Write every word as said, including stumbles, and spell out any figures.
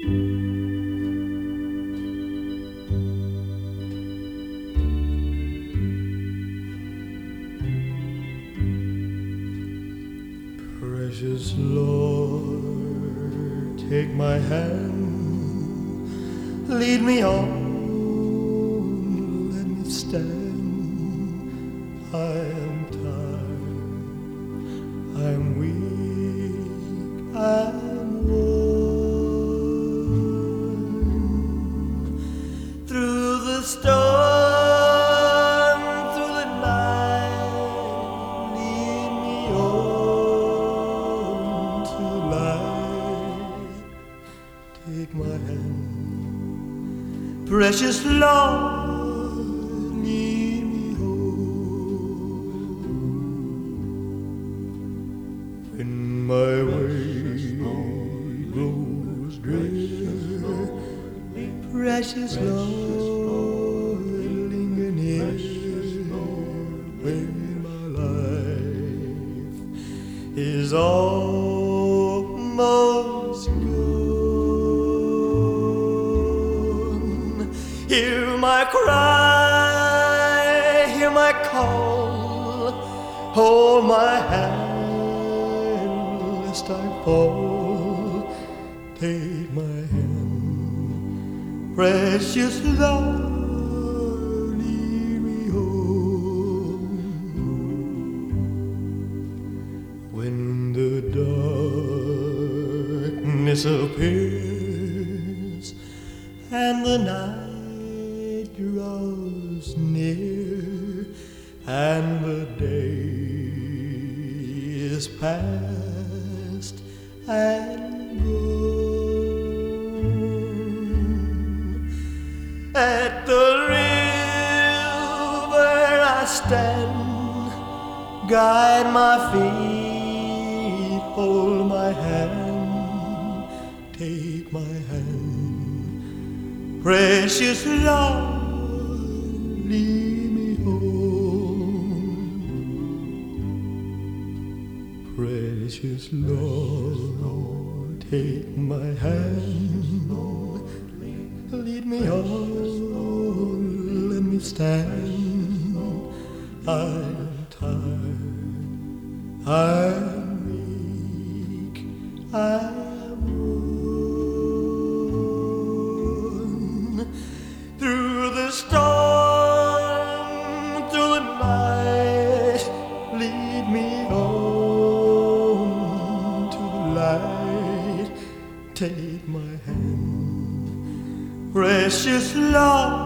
Precious Lord, take my hand, lead me on, let me stand. I am tired, I am weak, I am worn. Through the storm, through the night, lead me on to light. Take my hand, precious Lord, lead me home. When my way grows drear, precious Lord, linger near. When my life is almost gone, hear my cry, hear my call, hold my hand lest I fall. Take my hand, precious Lord, lead me home. When the darkness appears and the night draws near, and the day is past and gone, at the river I stand, guide my feet, hold my hand, take my hand, precious Lord, lead me home. Precious Lord, take my hand, lead me on, let me stand. I'm tired, I'm weak, I'm worn. Through the storm, through the night, lead me on to the light. Take my hand, precious Lord,